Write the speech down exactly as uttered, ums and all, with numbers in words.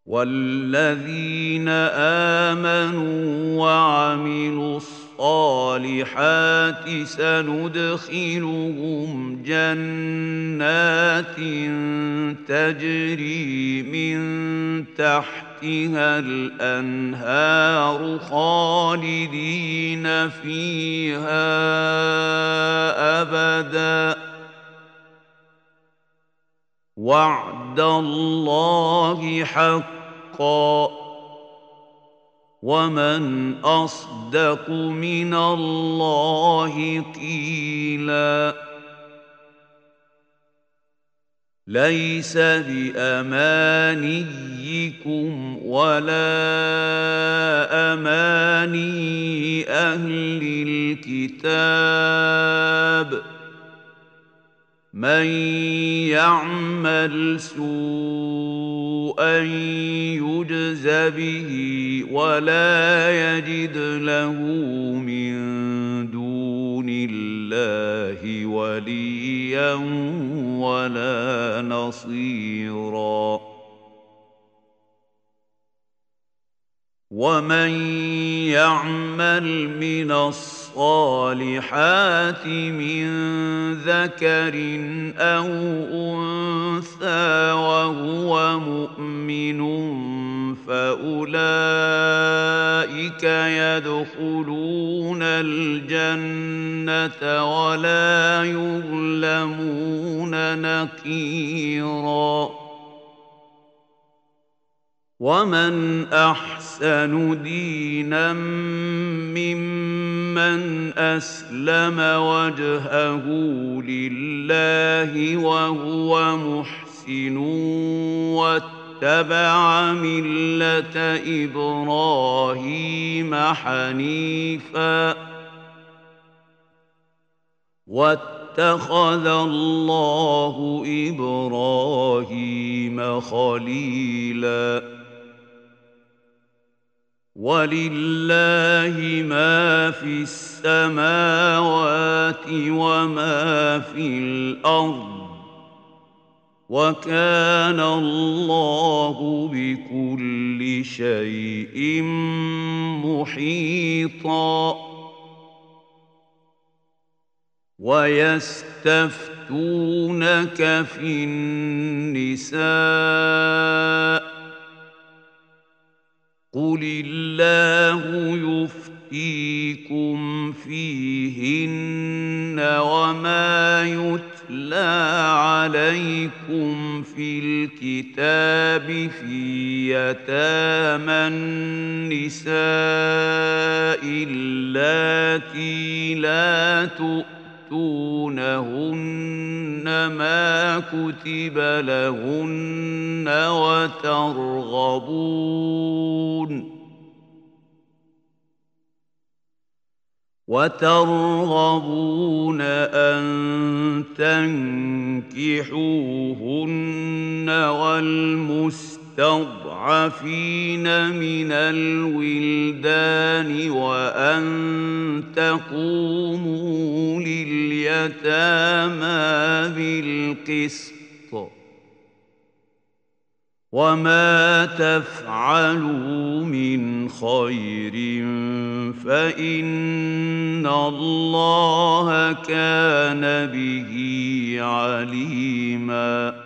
والذين آمنوا وعملوا الصالحات سندخلهم جنات تجري من تحتها الأنهار خالدين فيها أبداً وعد الله حقا ومن أصدق من الله قيلا ليس بأمانيكم ولا أماني أهل الكتاب من يعمل سوءا يجز به ولا يجد له من دون الله وليا ولا نصيرا ومن يعمل من الصالحات من ذكر أو أنثى وهو مؤمن فأولئك يدخلون الجنة ولا يظلمون نقيراً ومن أحسن دينا ممن أسلم وجهه لله وهو محسن واتبع ملة إبراهيم حنيفا واتخذ الله إبراهيم خليلا ولله ما في السماوات وما في الأرض وكان الله بكل شيء محيطا ويستفتونك في النساء قل الله يفتيكم فيهن وما يتلى عليكم في الكتاب في يتامى النساء اللاتي لا تؤتونهن ما كتب لهن وترغبون وترغبون أن تنكحوهن والمستضعفين من الولدان وأن تقوموا لليتامى بالقسط وما تفعلوا من خير فإن الله كان به عليما